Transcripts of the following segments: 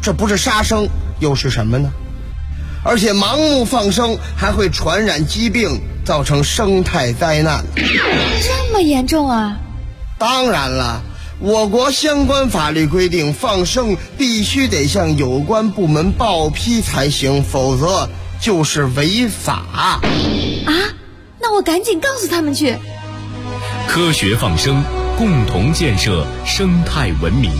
这不是杀生又是什么呢？而且盲目放生还会传染疾病，造成生态灾难。 这么严重啊？ 当然了，我国相关法律规定，放生必须得向有关部门报批才行，否则就是违法。 啊？那我赶紧告诉他们去。 科学放生，共同建设生态文明。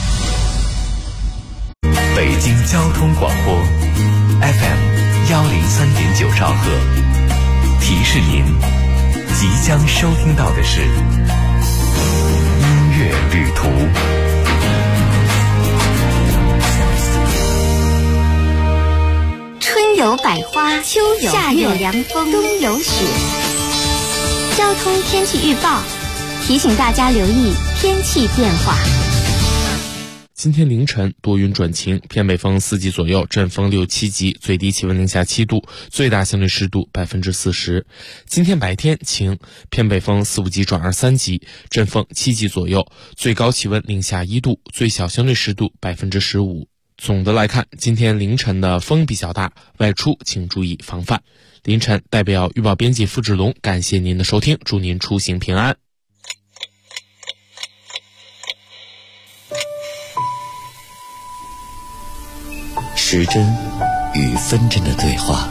北京交通广播 FM103.9兆赫，提示您即将收听到的是音乐旅途。 春有百花，秋有夏有凉风，冬有雪。交通天气预报提醒大家留意天气变化。 今天凌晨多云转晴，偏北风4级左右，阵风6、7级，最低气温零下7度，最大相对湿度40%。今天白天晴，偏北风4、5级转3级，阵风7级左右，最高气温零下1度，最小相对湿度15%。总的来看，今天凌晨的风比较大，外出请注意防范。凌晨代表预报编辑付志龙，感谢您的收听，祝您出行平安。 时针与分针的对话，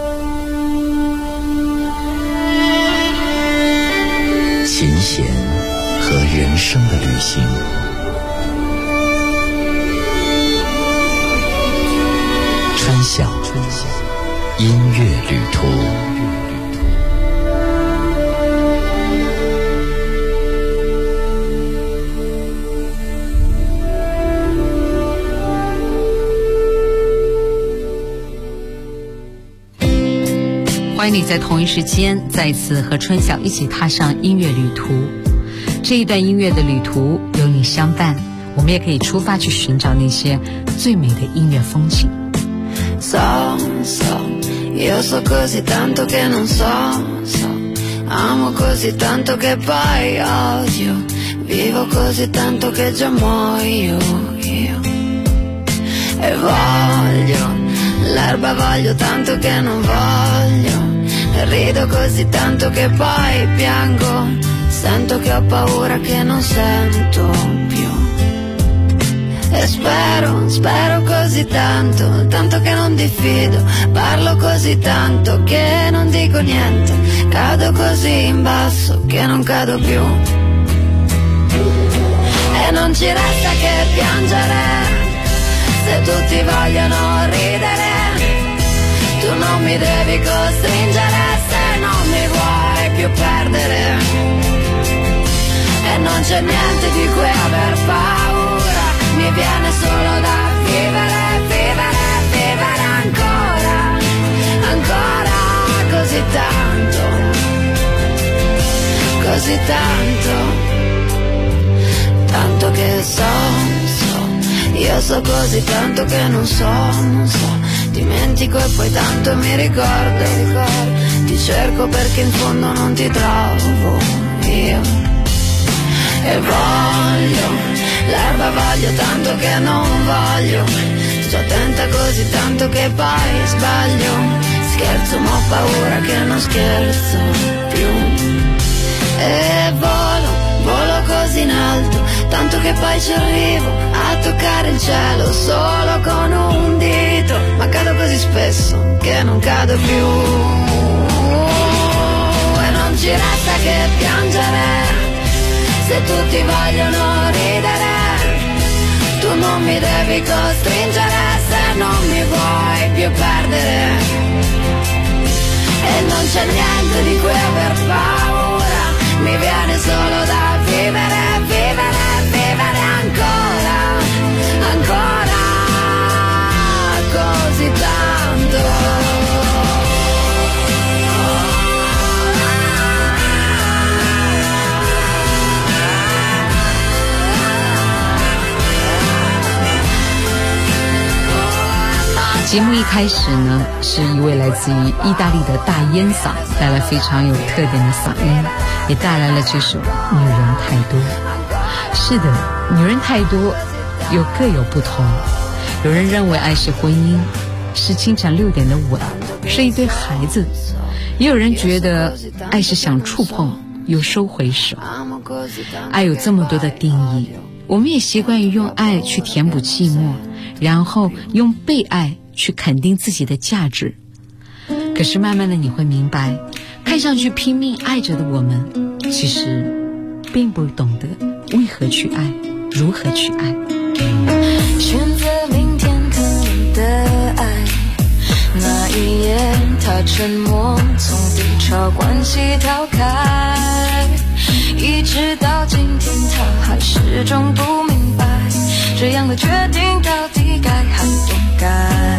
琴弦和人生的旅行，春晓音乐旅途。 欢迎你在同一时间再次和春晓一起踏上音乐旅途。这一段音乐的旅途有你相伴，我们也可以出发去寻找那些最美的音乐风景。 So, io so così tanto che non so, amo così tanto che poi odio, vivo così tanto che già muoio io. E voglio, l'erba voglio tanto che non voglio, rido così tanto che poi piango, sento che ho paura che non sento più. E spero così tanto, tanto che non diffido, parlo così tanto che non dico niente, cado così in basso che non cado più. E non ci resta che piangere, se tutti vogliono ridere, tu non mi devi costringere se non mi vuoi più perdere. E non c'è niente di cui aver paura, mi viene solo da vivere, vivere, vivere ancora, ancora così tanto, così tanto, tanto che so, io so così tanto che non so, dimentico e poi tanto mi ricordo, ti cerco perché in fondo non ti trovo io. E voglio, l'erba voglio tanto che non voglio, sto attenta così tanto che poi sbaglio, scherzo ma ho paura che non scherzo più. E volo così in alto, tanto che poi ci arrivo a toccare il cielo solo con un dito, ma cado così spesso che non cado più. E non ci resta che piangere, se tutti vogliono ridere, tu non mi devi costringere se non mi vuoi più perdere. E non c'è niente di cui aver paura, mi viene solo da vivere, vivere, vivere ancora, ancora così tanto. 节目一开始呢，是一位来自于意大利的大烟嗓，带来非常有特点的嗓音，也带来了这首《女人太多》。是的，女人太多，又各有不同。 有人认为爱是婚姻，是清晨6点的吻，是一对孩子，也有人觉得爱是想触碰又收回手。爱有这么多的定义，我们也习惯于用爱去填补寂寞，然后用被爱去肯定自己的价值。可是慢慢的你会明白，看上去拼命爱着的我们，其实并不懂得为何去爱，如何去爱。 选择明天可能的爱，那一夜他沉默，从低潮关系逃开，一直到今天他还始终不明白，这样的决定到底该还不该。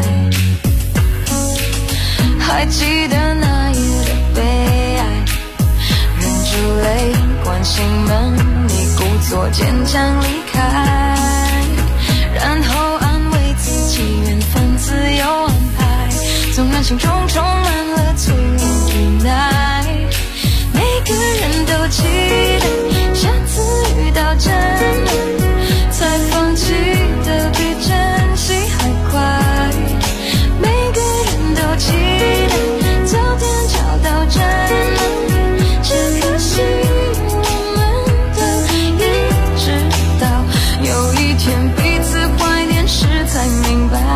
还记得那夜的悲哀，忍住泪关上门，你故作坚强离开，然后安慰自己缘分自有安排，纵然心中充满了脆弱无奈，每个人都期待下次遇到真爱，才放弃的比珍惜还快，每个人都期待早点找到真爱，只可惜我们都一直到有一天彼此怀念时才明白。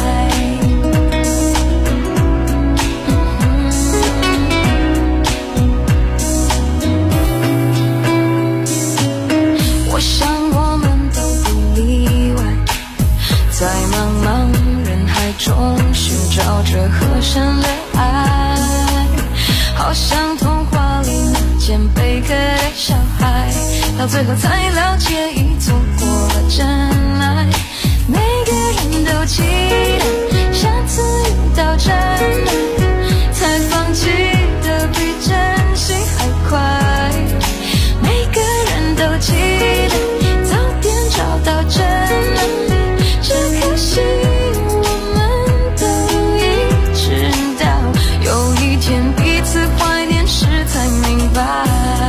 我想我们都不例外，在茫茫人海中寻找着合身的爱，好像童话里那件贝壳的小孩，到最后才了解已错过了真爱，每个人都期待下次遇到真爱，才放弃的比珍惜还快，每个人都期待早点找到真爱，只可惜我们都一直到有一天彼此怀念时才明白。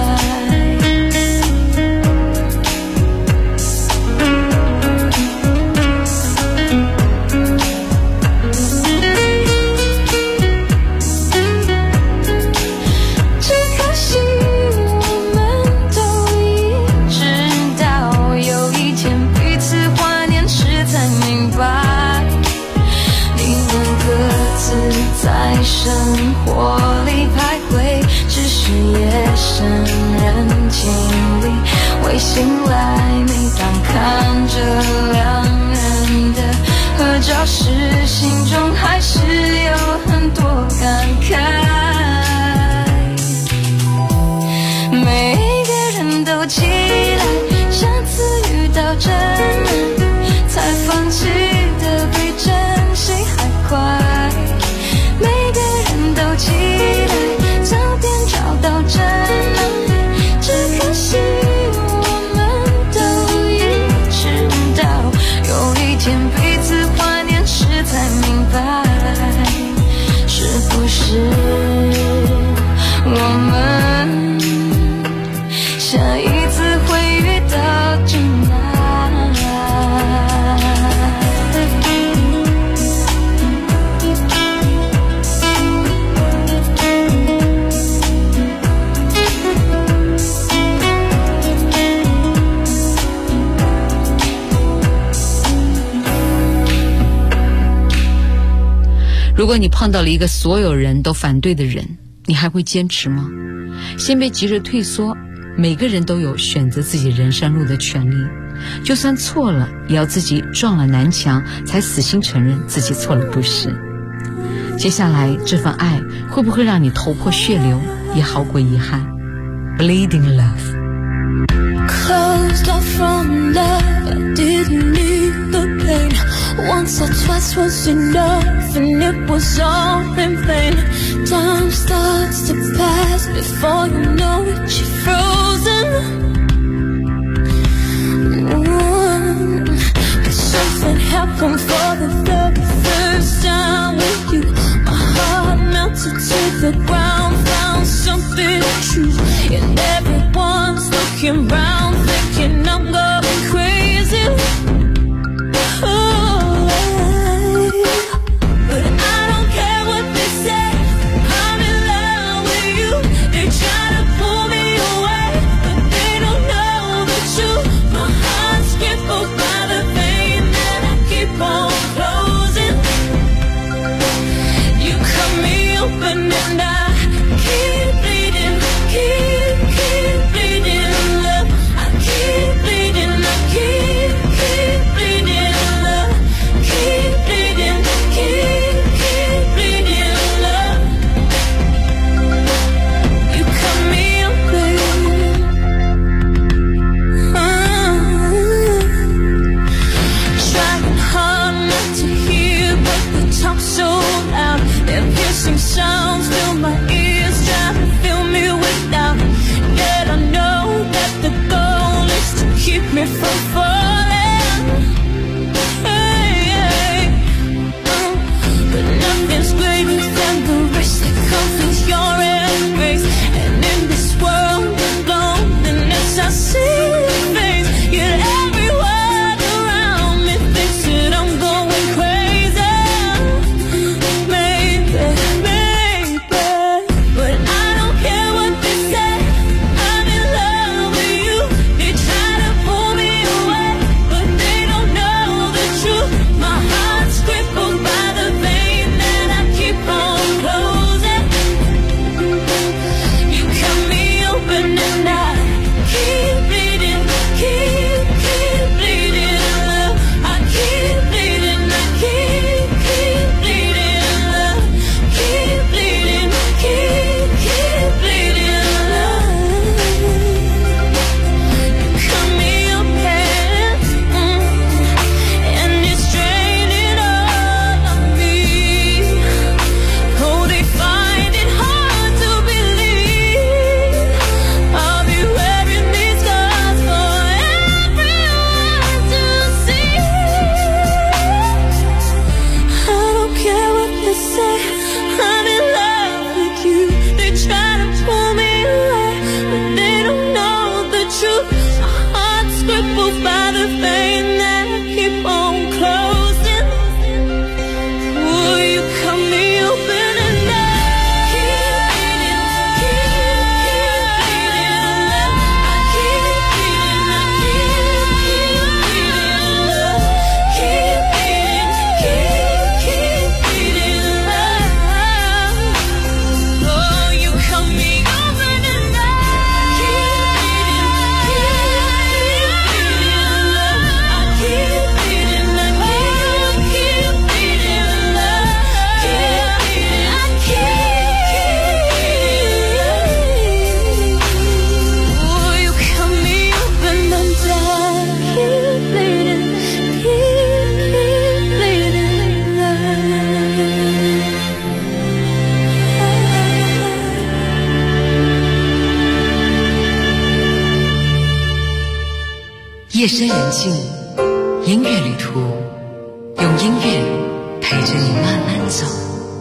在生活里徘徊，只是夜深人静里会醒来，每当看着两人的合照时，心中还是有很多感慨，每个人都期待下次遇到真爱，才放弃的比珍惜还快，每个人都期待早点找到真爱，只可惜我们都一直到有一天彼此怀念时才明白，是不是我们下一次会遇到真爱。 如果你碰到了一个所有人都反对的人，你还会坚持吗？先别急着退缩，每个人都有选择自己人生路的权利，就算错了也要自己撞了南墙才死心承认自己错了，不是？接下来这份爱会不会让你头破血流，也好过遗憾。 Bleeding love Closed off from love, I didn't need the pain. Once or twice was enough, and it was all in vain. Time starts to pass, before you know it, you're frozen. But something happened for the very first time with you. My heart melted to the ground, found something true, and everyone's looking round, thinking I'm going crazy. Oh, 夜深人静，音乐旅途，用音乐陪着你慢慢走。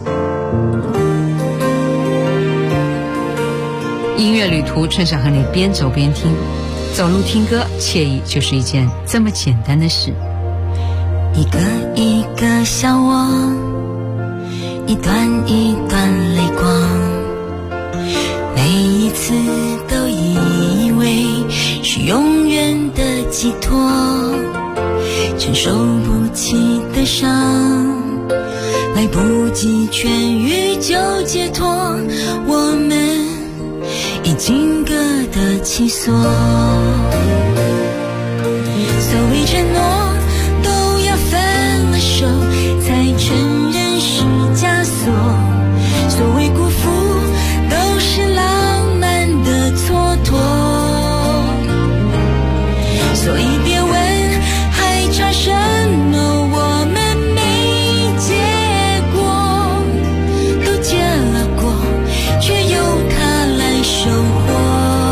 音乐旅途，春晓和你边走边听，走路听歌，惬意就是一件这么简单的事。 一个一个笑窝，一段一段泪光，每一次都以为是永远的寄托，承受不起的伤，来不及痊愈就解脱，我们已经各得其所。所谓承诺都要分了手才承认是枷锁，所谓辜负都是浪漫的蹉跎，所以别问还差什么，我们没结果，都结了果，却由它来收获。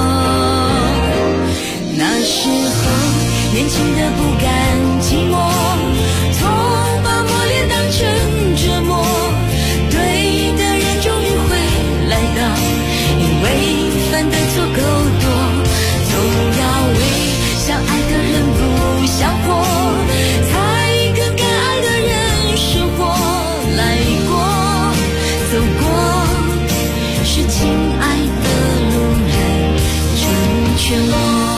那时候年轻的不甘寂寞，从把磨练当成折磨，对的人终于会来到，因为犯的错够多，总要为相爱的人不想活，才跟该爱的人生活来过，走过是亲爱的路人成全我。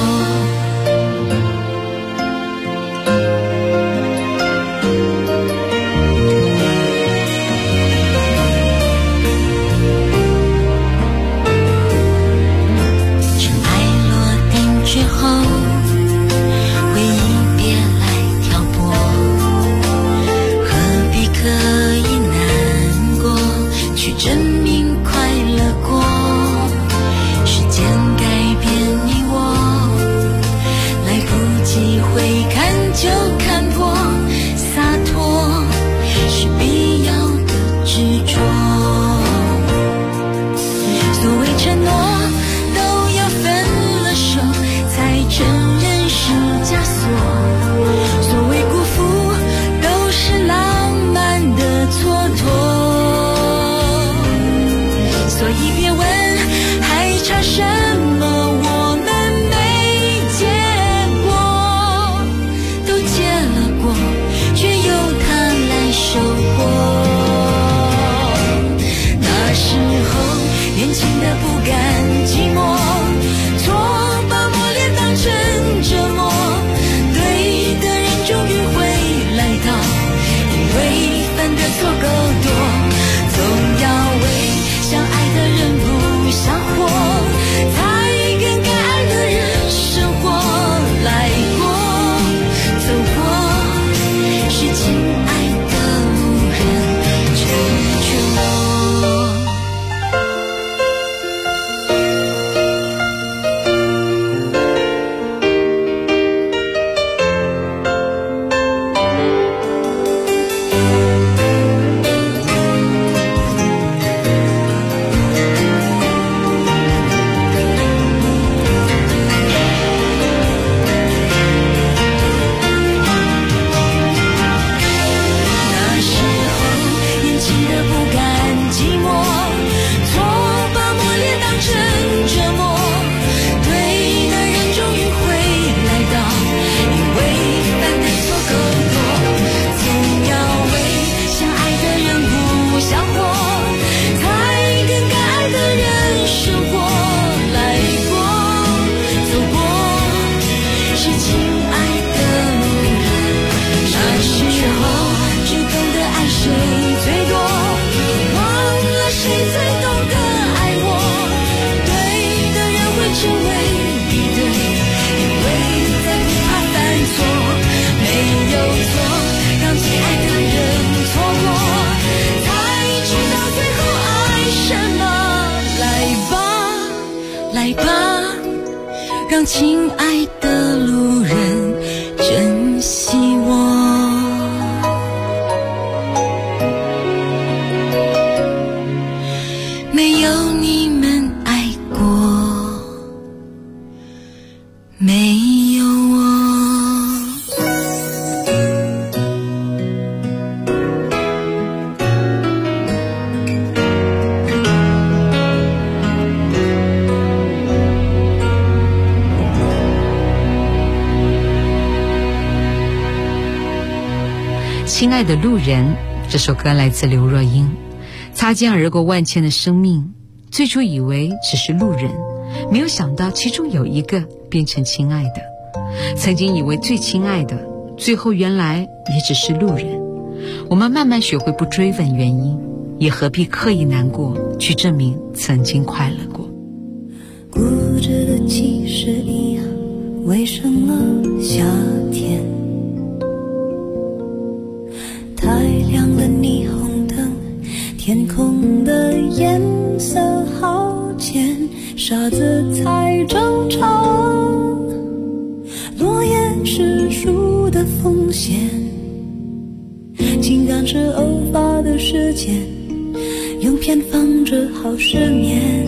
证明快乐过，时间改变你我，来不及回看就看破，洒脱是必要的执着。所谓承诺都要分了手才承认是枷锁，所谓辜负都是浪漫的蹉跎，所以别问还差什么，我们没结果，都结了果，却由它来收获。那时候年轻的不甘寂寞，错把磨练当成折磨，对的人终于会来到，因为犯的错够多，总要为相爱的人不想活，才跟该爱的人生活来过，走过是亲爱的路人成全我。来吧，让亲爱的路人珍惜我。没有你们爱过，没有我。 爱的路人，这首歌来自刘若英。擦肩而过万千的生命，最初以为只是路人，没有想到其中有一个变成亲爱的。曾经以为最亲爱的，最后原来也只是路人。我们慢慢学会不追问原因，也何必刻意难过去证明曾经快乐过。 固执的其实一样，为什么夏天太亮了霓虹灯，天空的颜色好浅，沙子才正常，落叶是树的风险，情感是偶发的事件，用偏方治好失眠。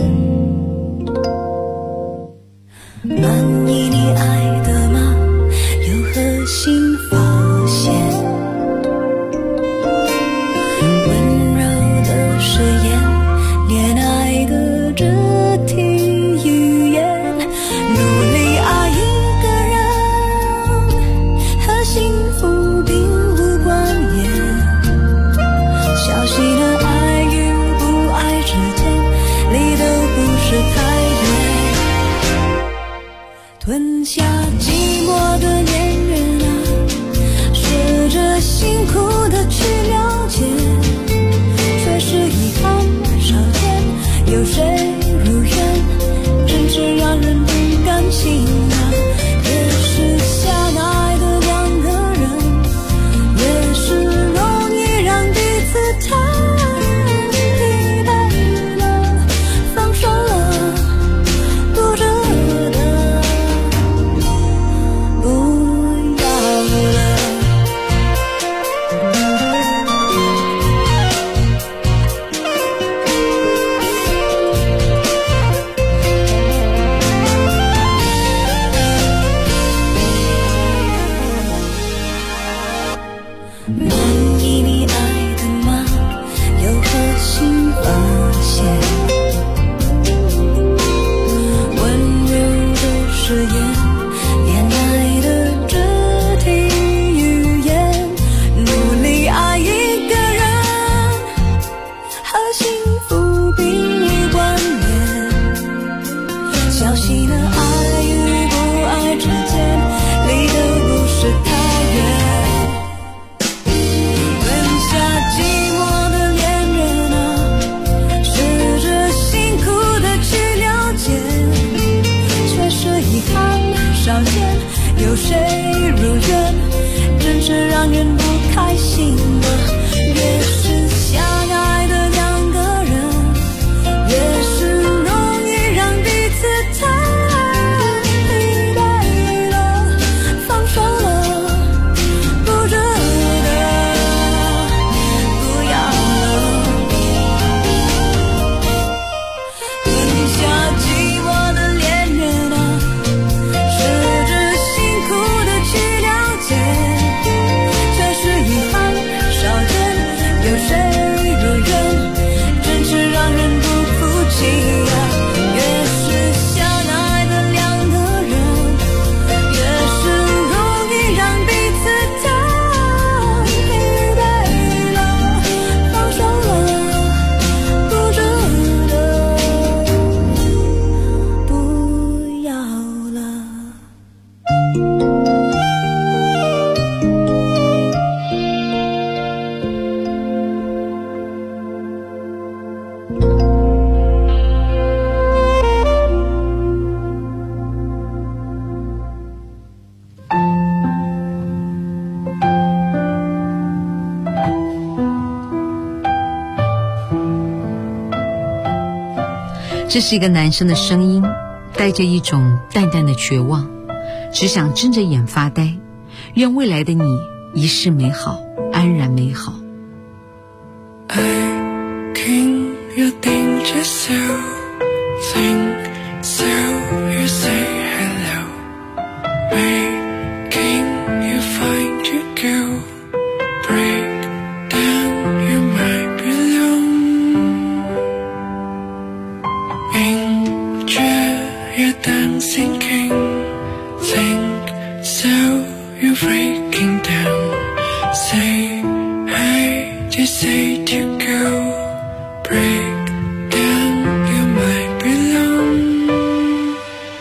满意你爱的吗？有何新发现？温柔的誓言，恋爱的肢体语言，努力爱一个人，和幸福并无关联。小心的爱与不爱之间，离得不是太远。吞下寂寞的恋人啊，试着辛苦的去了解，却是遗憾少见。有谁如愿，真是让人不甘心啊。越是相爱的两个人，越是容易让彼此太疲惫了，放手了，不值得。有谁如愿，真是让人不开心的。越是相爱的两个人，越是容易让彼此太疲惫了，放手了，不值得，不要了。吞下寂寞的恋人啊，却是遗憾少见。有谁如愿，真是让人不服气啊。越是相爱的两个人，越是容易让彼此太疲惫了，放手了，不值得，不要了。 这是一个男生的声音，带着一种淡淡的绝望，只想睁着眼发呆，愿未来的你一世美好，安然美好。 I can you think just so think so you say hello where can you find your girl break down you might belong enjoy your dancing king think so you breaking down say just say to go. Break down, you might belong.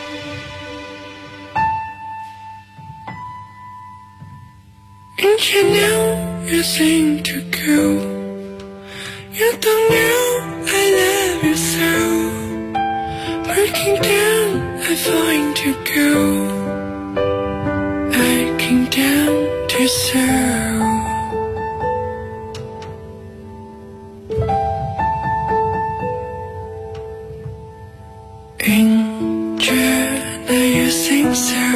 And you know you seem to go. You don't know I love you so. Breaking down, I find to go. I came down to serve. Angel, now you sing so.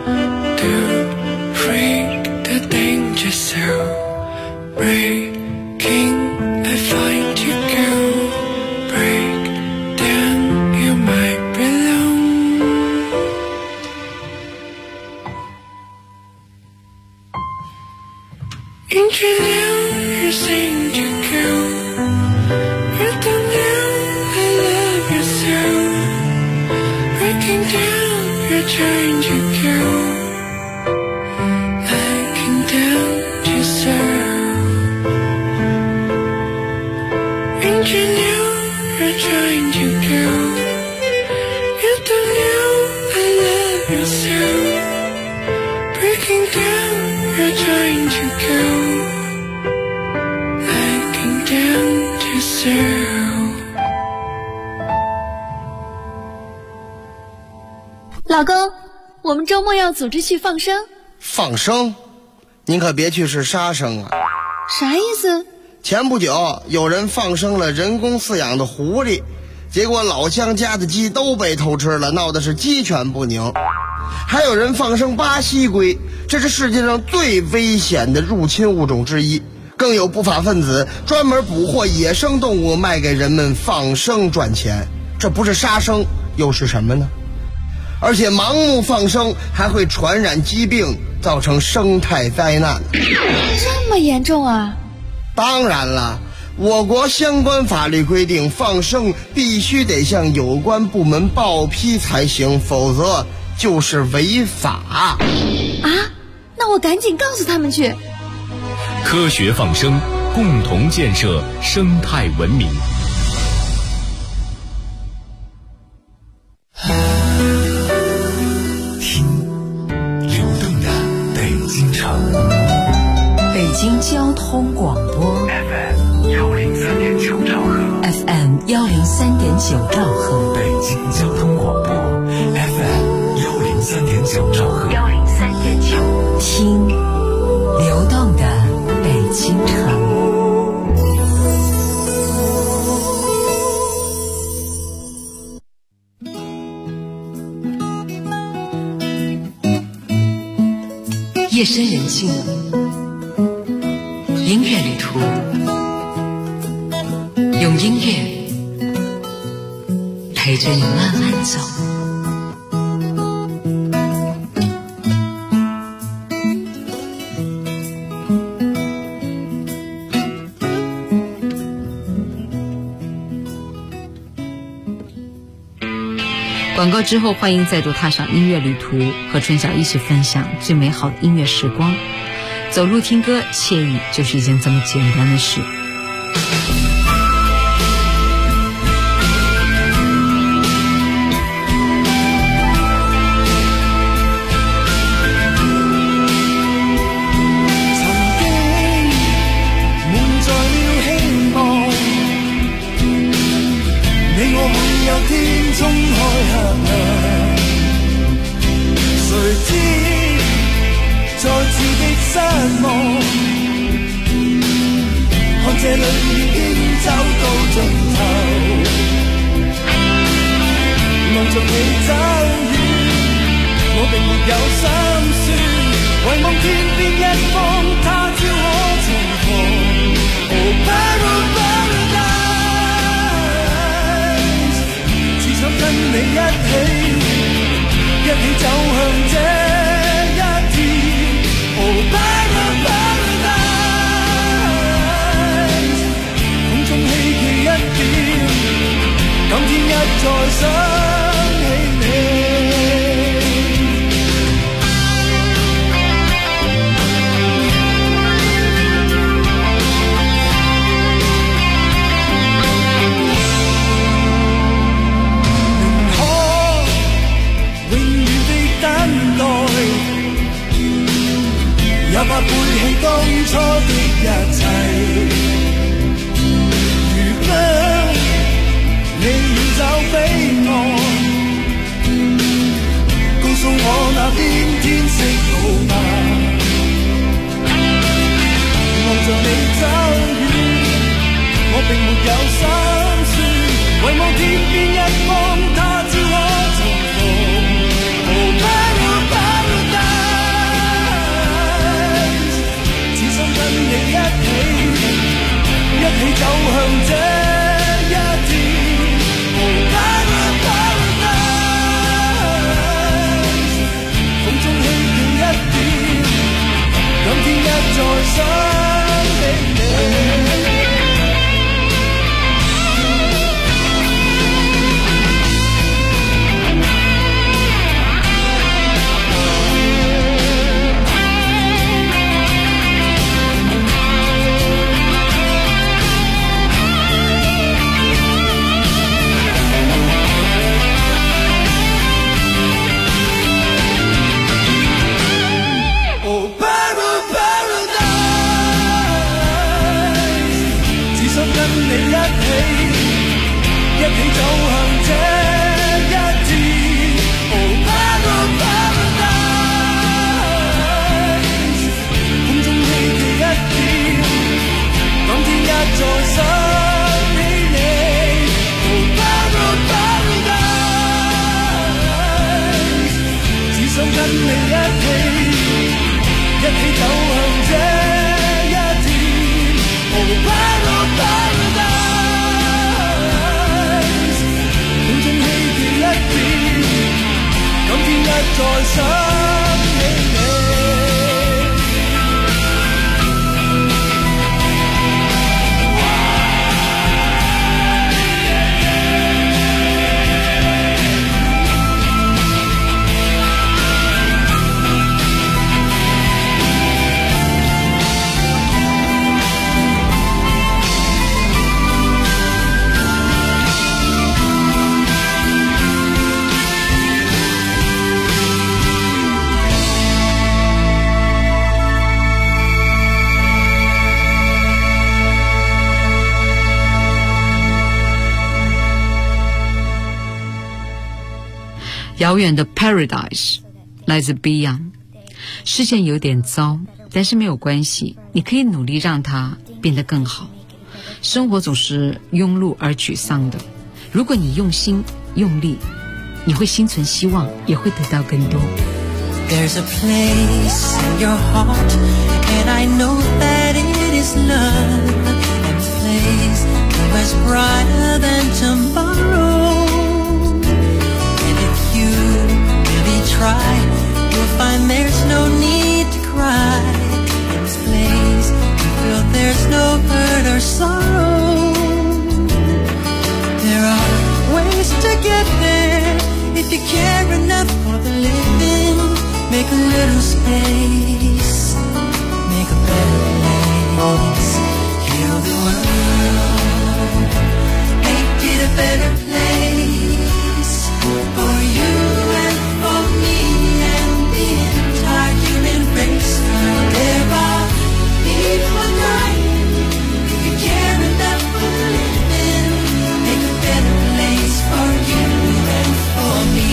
To freak the danger so. Breaking, I find you go. Break down, you might belong. And you know you seem to go. You don't know I love you so. Breaking down, you're trying to go. I came down to serve. And you know you're trying to go. You don't know I love you so. Breaking down, you're trying to go. I came down to serve. 老公，我们周末要组织去放生。 放生？您可别去是杀生啊！ 啥意思？ 前不久有人放生了人工饲养的狐狸，结果老乡家的鸡都被偷吃了，闹的是鸡犬不宁。还有人放生巴西龟，这是世界上最危险的入侵物种之一。更有不法分子专门捕获野生动物卖给人们放生赚钱，这不是杀生又是什么呢？而且盲目放生还会传染疾病，造成生态灾难。 这么严重啊？ 当然了，我国相关法律规定，放生必须得向有关部门报批才行，否则就是违法。 啊？那我赶紧告诉他们去。 科学放生，共同建设生态文明。 北京交通广播 FM 103.9兆赫 FM 103.9兆赫， 北京交通广播 FM 103.9兆赫 103.9，听流动的北京城。夜深人静，音乐旅途，用音乐陪着你慢慢走。广告之后，欢迎再度踏上音乐旅途，和春晓一起分享最美好的音乐时光。走路听歌，惬意就是一件这么简单的事。 这里已經走到盡頭，望着你走遠，我並沒有心酸，唯望天邊一方，他朝可重逢。Oh paradise， 只想跟你一起走向這一天。Oh paradise。今天一再想起你。 这一天。Oh paradise， 風中輕輕一點，今天一再想起你。一起走向這一天 Oh paradise， 空中希冀一點，今天一再想起你 Oh paradise， 只想跟你一起走向這一天 Oh paradise，今天一再想起你。 遥远的 Paradise 来自 Beyond。 事件有点糟，但是没有关系，你可以努力让它变得更好。生活总是庸碌而沮丧的，如果你用心用力，你会心存希望，也会得到更多。 There's a place in your heart, and I know that it is love, and the place is much brighter than tomorrow. Try, you'll find there's no need to cry. In this place, you feel there's no hurt or sorrow. There are ways to get there if you care enough for the living. Make a little space, make a better place. Heal the world, make it a better place for you and for me and the entire human race. There are people dying. If you care enough for living, make a better place for you and for me.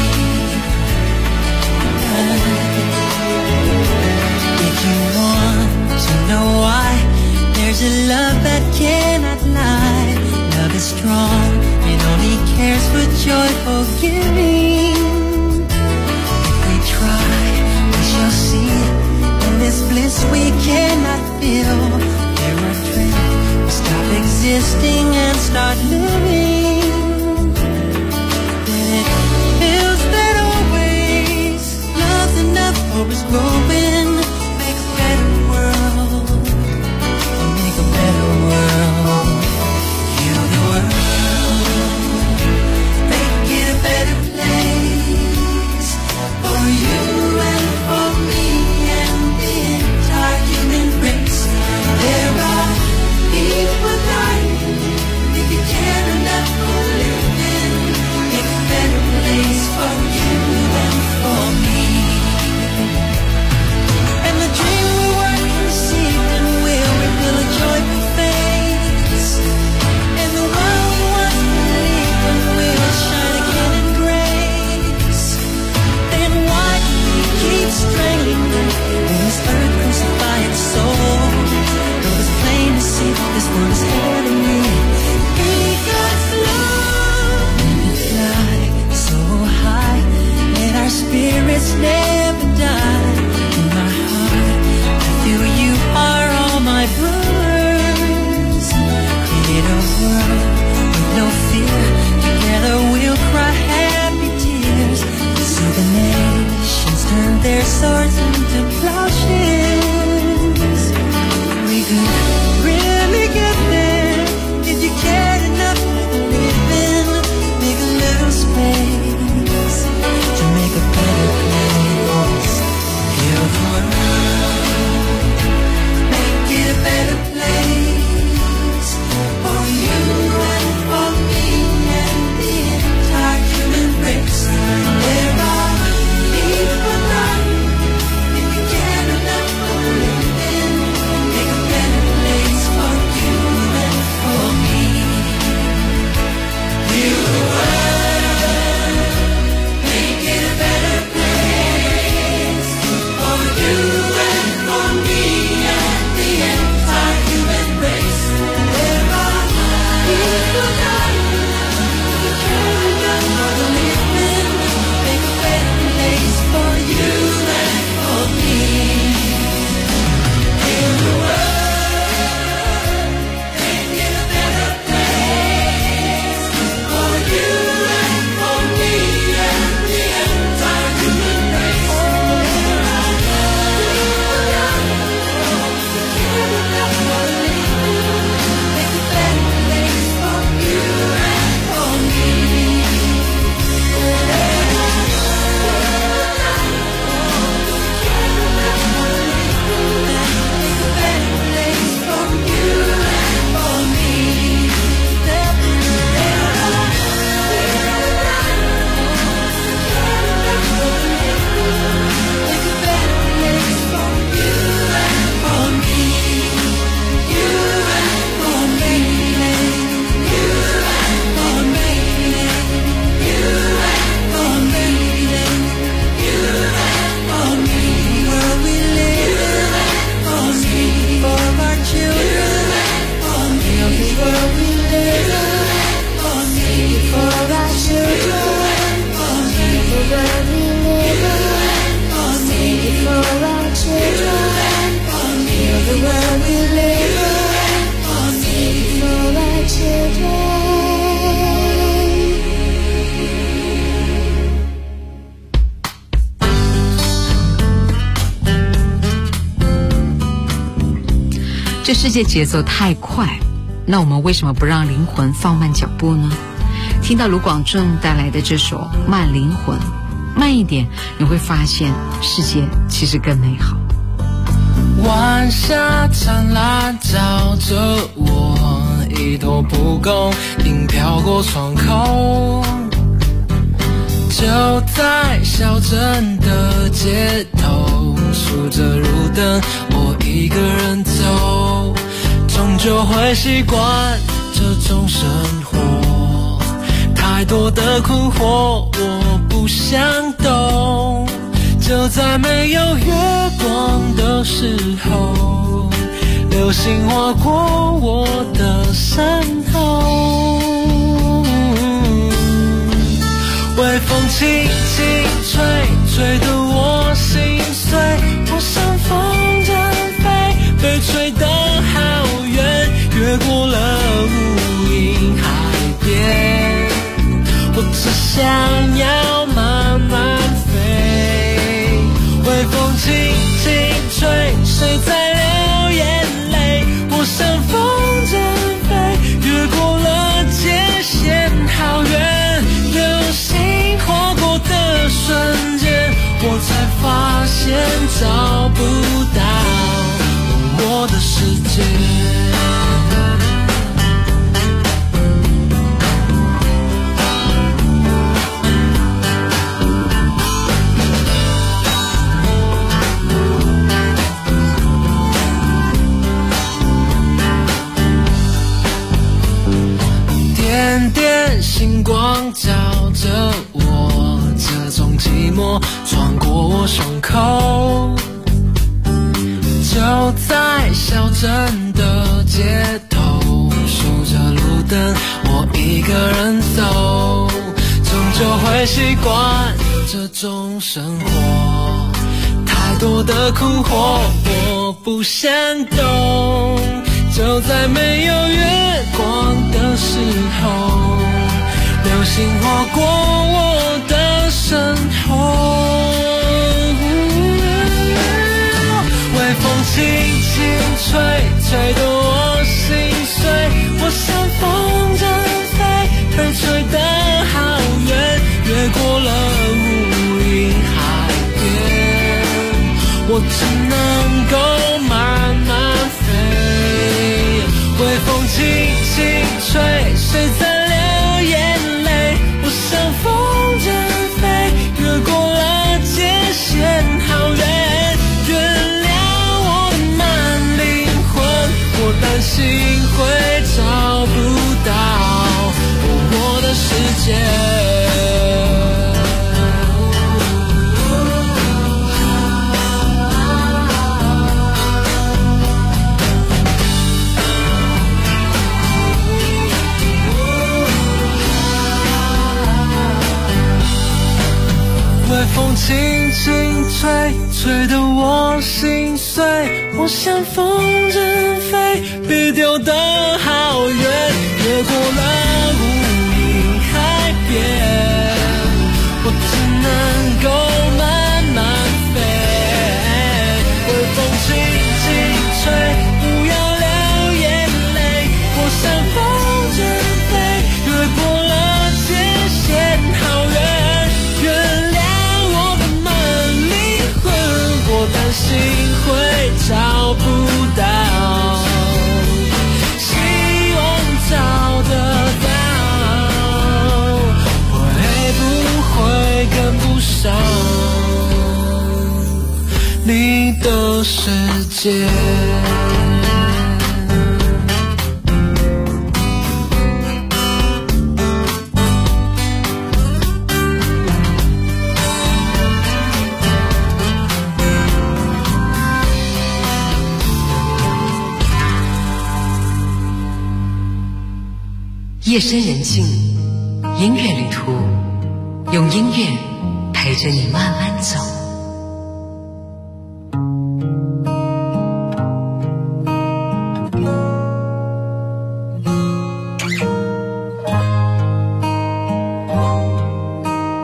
If you want to know why, there's a love that cannot lie. Love is strong, it only cares for joyful giving. We shall see in this bliss we cannot feel. There are dreams, we stop existing and start living. Then it feels that always love's enough for us growing. Make a better world, make a better world. Heal the world, make it a better place for you and for me and the entire human race. There are people dying. If you care enough 这世界节奏太快，那我们为什么不让灵魂放慢脚步呢？听到卢广仲带来的这首《慢灵魂》，慢一点，你会发现世界其实更美好。 晚霞灿烂照着我，一头蒲公英飘过窗口，就在小镇的街头，数着路灯，我一个人走，终究会习惯这种生活，太多的困惑我不想懂，就在没有月光的时候，流星划过我的身后，微风轻轻吹，吹得我心碎，我像风筝飞，被吹得好远，越过了无垠海边，我只想要慢慢飞，微风轻轻吹，谁在流眼泪，我像风筝飞，越过了界限好远，流星划过的瞬间，我才发现找不到我的世界。点点星光照着我，这种寂寞穿过我胸口，就在小镇的街头，数着路灯，我一个人走，终究会习惯这种生活，太多的困惑我不想懂，就在没有月光的时候，流星划过我的身后，微风轻轻吹，吹得我心碎，我像风筝飞，被吹得好远，越过了无垠海边，我只能够慢慢飞，微风轻轻吹，谁在流眼泪，我像风筝飞，越过了界限好远，原谅我的慢灵魂，我担心会找不到我的世界。微风轻轻吹，吹得我心碎，我像风筝飞，被丢得好远，越过了无垠海边，我只能够慢慢飞，微风轻轻吹，不要流眼泪，我像风筝飞，越过了界限好远，我担心会找不到，希望找得到，会不会跟不上你的世界？ 夜深人静，音乐旅途，用音乐陪着你慢慢走。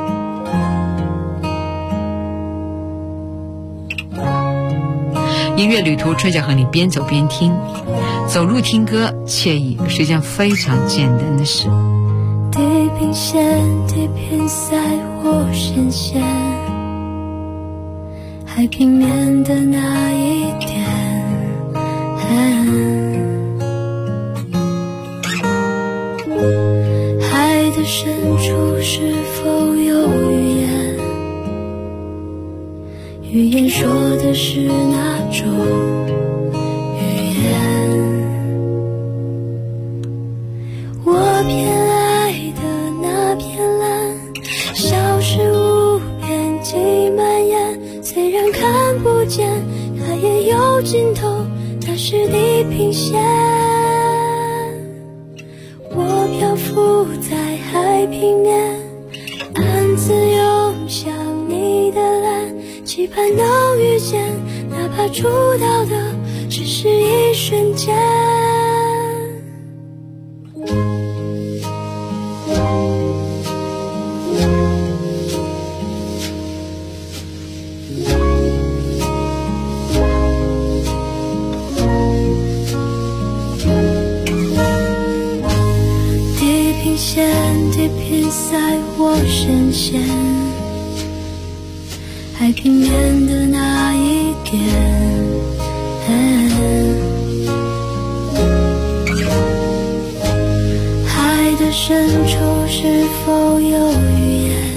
音乐乐旅途，春晓和你边走边听，走路听歌惬意，是一件非常简单的事。 地平线，地平在我视线，海平面的那一点，海的深处是否有语言？语言说的是哪种语言？我偏爱的那片蓝，消失无边际蔓延，虽然看不见，它也有尽头，那是地平线。我漂浮在海平面，暗自涌向你的蓝，期盼能遇见，哪怕触到的只是一瞬间。地平在我视线，海平面的那一点，海的深处是否有语言？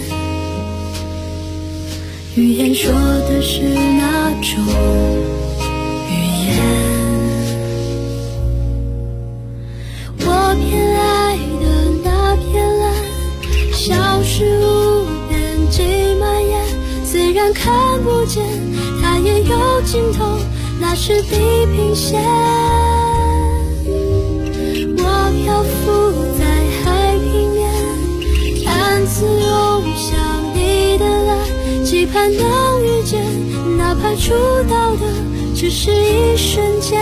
语言说的是哪种语言？我偏爱的那片蓝，消失无边际蔓延，虽然看不见，它也有尽头，那是地平线。我漂浮在海平面，暗自涌向你的蓝，期盼能遇见，哪怕触到的只是一瞬间。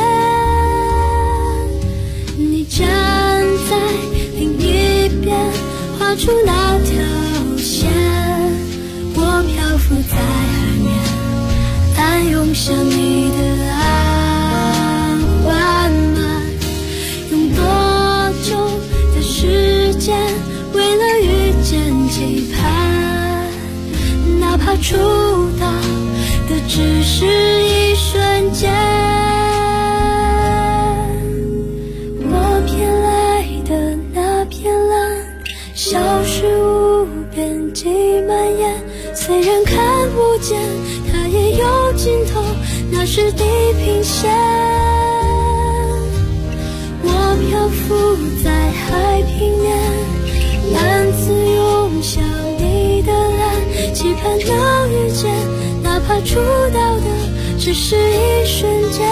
你站在另一边，画出那条线，我漂浮在海面，暗涌向你的岸，缓慢用多久的时间，为了遇见期盼，哪怕触到的只是一瞬间。我偏爱的那片蓝，消失无边际蔓延，虽然看不见，它也有尽头，那是地平线。我漂浮在海平面，暗自涌向你的蓝，期盼能遇见，哪怕触到的只是一瞬间。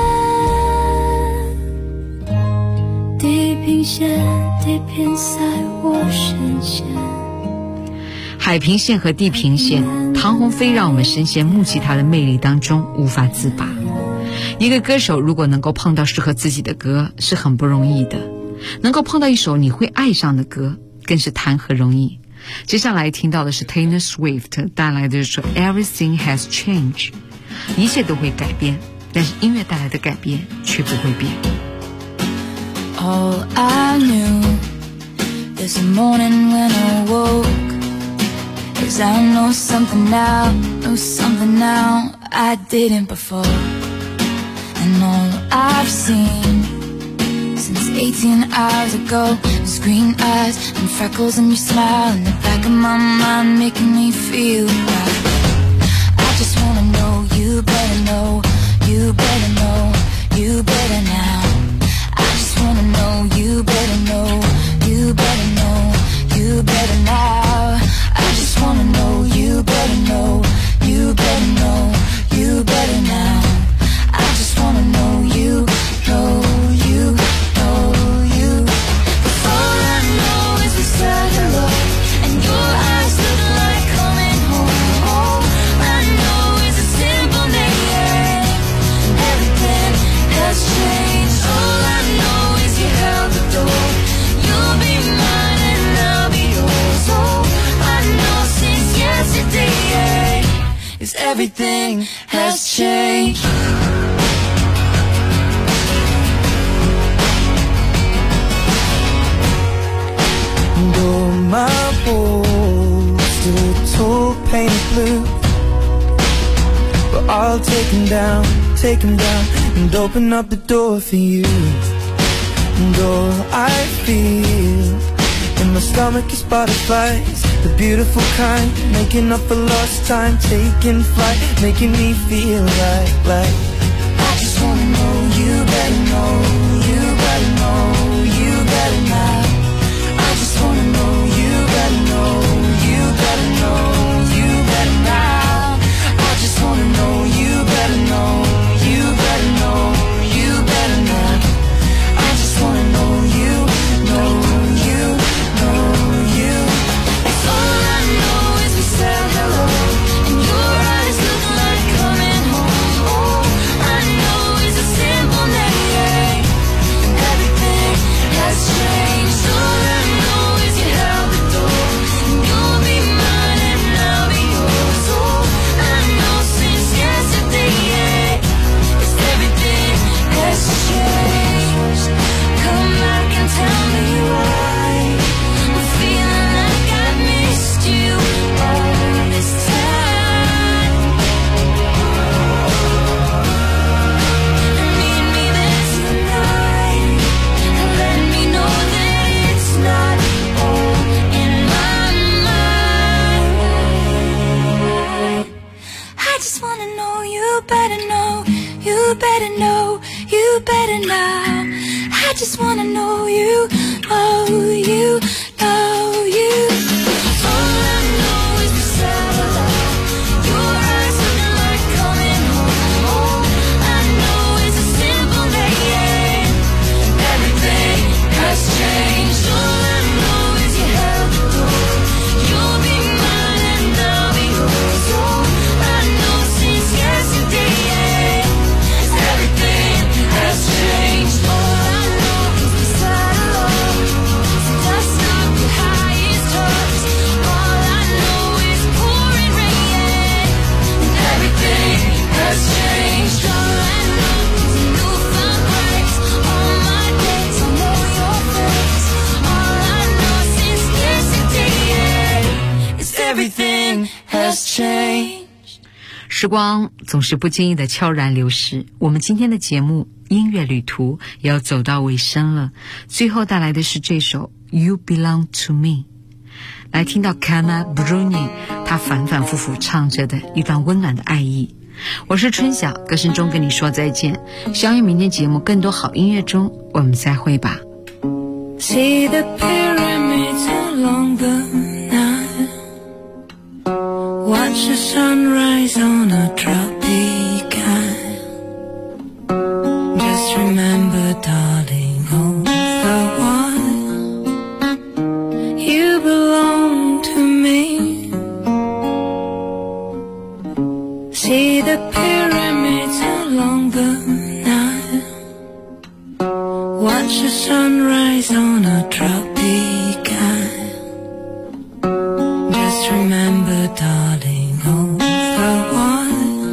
地平线，地平在我视线。 海平线和地平线，唐鸿飞让我们深陷木吉他的魅力当中无法自拔。一个歌手如果能够碰到适合自己的歌是很不容易的，能够碰到一首你会爱上的歌更是谈何容易。接下来听到的是 Taylor Swift 带来的说 Everything has changed， 一切都会改变，但是音乐带来的改变却不会变。 All I knew this morning when I woke is I know something now I didn't before. And all I've seen since 18 hours ago is green eyes and freckles and your smile in the back of my mind making me feel right. I just wanna know, you better know, you better know, you better now. I just wanna know, you better know, you better know, you better now. I just wanna know, you better know, you better know, you better now. I just wanna know, you know, you know, you. All I know is we said hello, and your eyes look like coming home. All I know is a simple name. Everything has changed. All I know is you held the door. You'll be mine and I'll be yours. All I know since yesterday is everything has changed. I'll take him down, and open up the door for you. And all I feel in my stomach is butterflies, the beautiful kind, making up for lost time, taking flight, making me feel like I just wanna know, you better know, you better know, you better now. I just wanna know, you better know, you better know, you better now. I just wanna know, you better know, you better know, you better now. I just wanna know you, know you, know you. All I know is we said hello, and your eyes look like coming home. All I know is a simple name, and everything has changed. All I know is you held the door, and you'll be mine and I'll be yours. All I know since yesterday is everything has changed. Come back and tell me why I'm feeling like I missed you all this time. And meet me there tonight, and let me know that it's not all in my mind. I just wanna know, you better know, you better know, you better now. I just wanna know you, oh you, know you. All I know is we said hello, your eyes looking like coming home. All I know is a simple name, everything has changed. All I know is you held the door, you'll be mine and I'll be yours. All I know since yesterday is everything has changed. All I know is we said hello, dust up the highest hopes. All I know is pouring rain, and everything has changed. All I know is a newfound grace. All my days I know your face. All I know since yesterday is everything has changed. 时光总是不经意的悄然流逝，我们今天的节目音乐旅途也要走到尾声了。最后带来的是这首 You Belong to Me， 来听到 Kana Bruni 他反反复复唱着的一段温暖的爱意。我是春晓，歌声中跟你说再见，相约明天节目更多好音乐中我们再会吧。 See the pyramids along the Nile, watch the sunrise on a tropic isle. Just remember, darling, all the while you belong to me. See the pyramids along the Nile, watch the sunrise on a tropic isle. Just remember, darling, all the while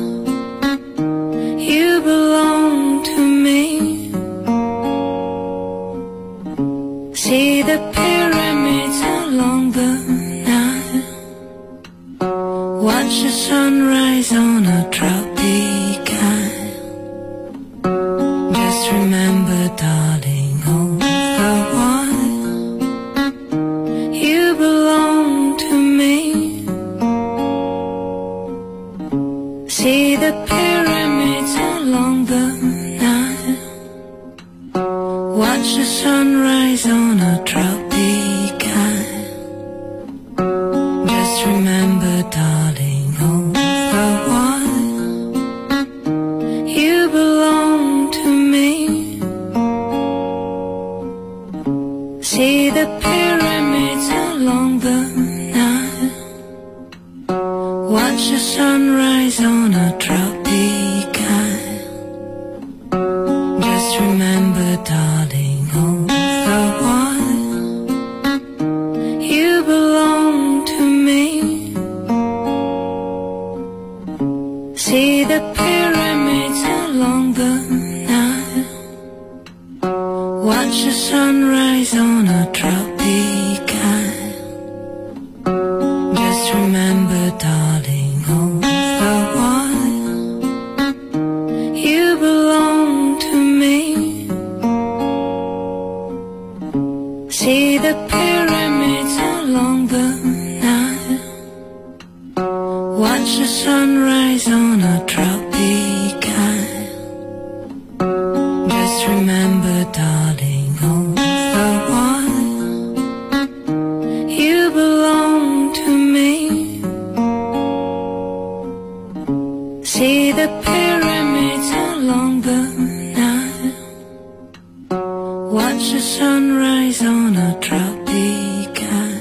you belong to me. See the pyramids along the Nile, watch the sunrise on a tropic isle. Just remember, darling, all the while you belong to me. See the pyramids along the Nile, watch the sunrise on a tropic isle. Just remember, darling, all the while you belong to me. See the pyramids along the Nile, watch the sunrise on a tropic isle. Just remember, darling, all the while you belong to me. See the pyramids along the Nile, watch the sunrise on a tropic isle. Just remember, darling, all the while See the pyramids along the Nile. Watch the sunrise on a tropic isle. Just remember, darling, all the while you belong to me. See the pyramids along the Nile. Watch the sunrise on a tropic isle.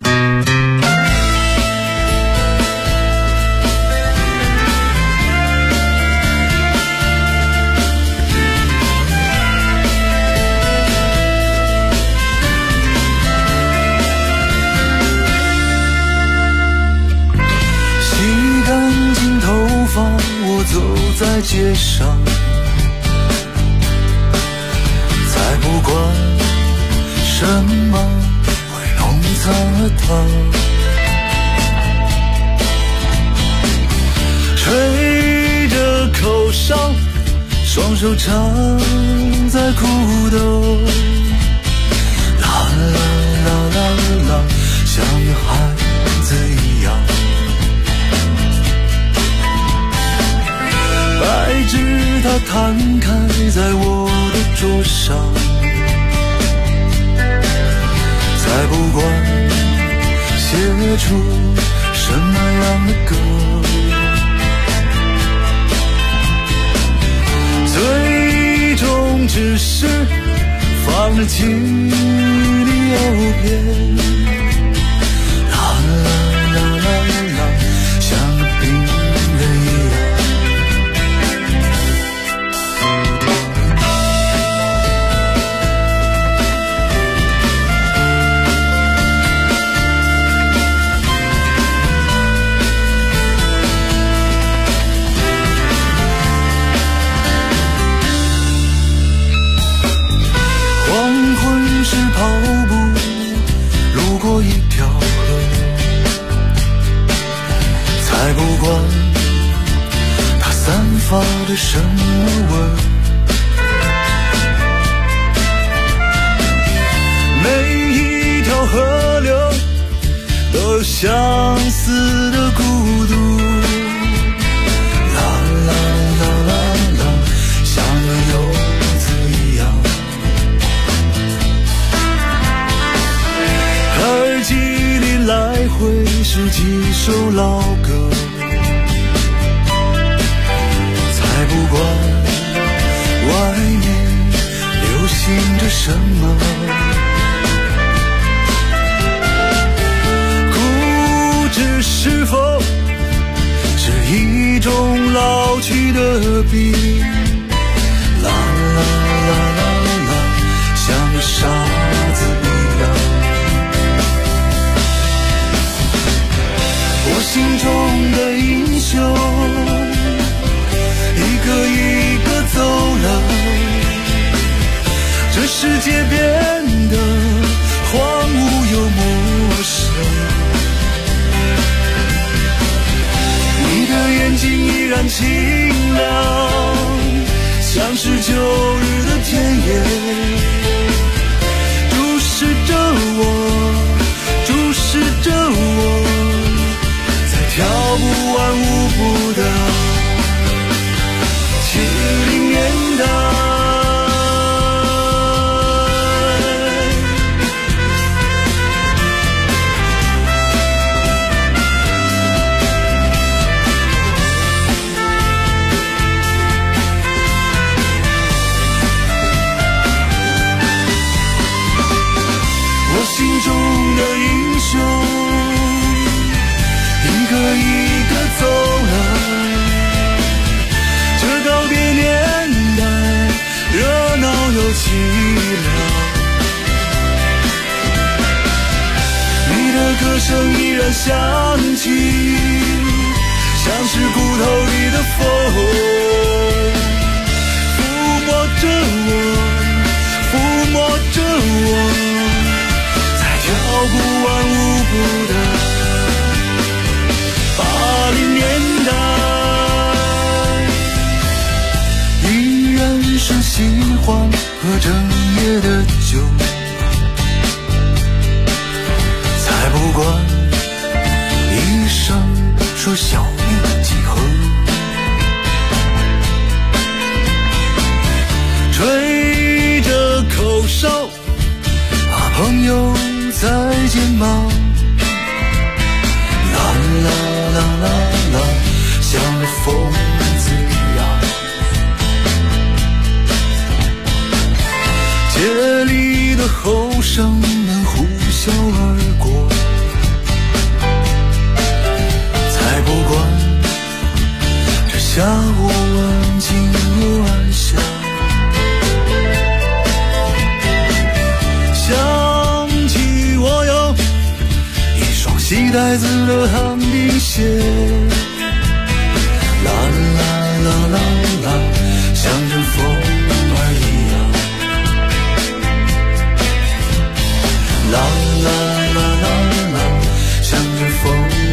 我走在街上，才不管什么会弄脏了它，吹着口哨，双手插在裤兜，啦啦啦啦啦，像个孩子一样。白纸它摊开在我的桌上，才不管写出什么样的歌，最终只是放着情的邮片，啦啦啦啦啦，像个病人一样。是跑步路过一条河，才不管它散发着什么味儿，每一条河流都有相似的孤独，啦啦啦啦啦，像个游子一样。耳机里来回是几首老歌，才不管外面流行着什么，固执是否是一种老去的病，啦啦啦啦啦，像个傻子一样。我心中的英雄一个一个走了，这世界变得荒芜又陌生，你的眼睛依然清亮，像是旧日的田野，注视着我，注视着我，跳不完舞步的70年代。我心中的英雄一个一个走了，这告别年代热闹又凄凉，你的歌声依然响起，像是骨头里的风，抚摸着我，抚摸着我，在跳不完舞步的80年代，依然是喜欢喝整夜的酒， 朋友再见吗？啦啦啦啦啦，像个疯子一样。街里的后生们呼啸而过，才不管这下午晚静如晚霞。想起我有一双细带子的旱冰鞋，